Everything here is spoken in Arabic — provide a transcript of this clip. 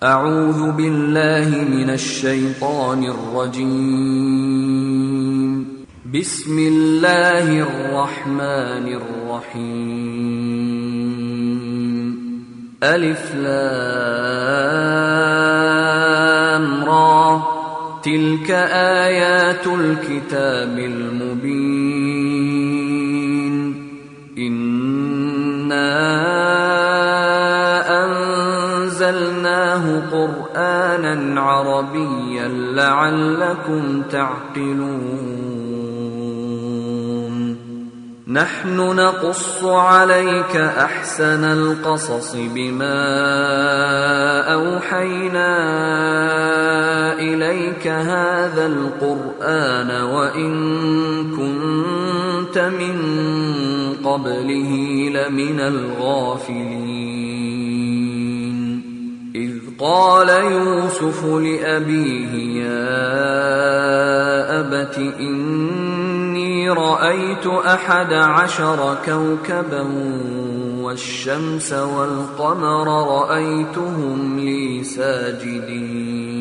أعوذ بالله من الشيطان الرجيم. بسم الله الرحمن الرحيم. ألف لام را، تلك آيات الكتاب المبين. إنا أنزلناه قرآنا عربيا لعلكم تعقلون. نحن نقص عليك أحسن القصص بما أوحينا إليك هذا القرآن وإن كنت من قبله لمن الغافلين. إذ قال يوسف لأبيه يا أبت إني رأيت 11 كوكبا والشمس والقمر رأيتهم لي ساجدين.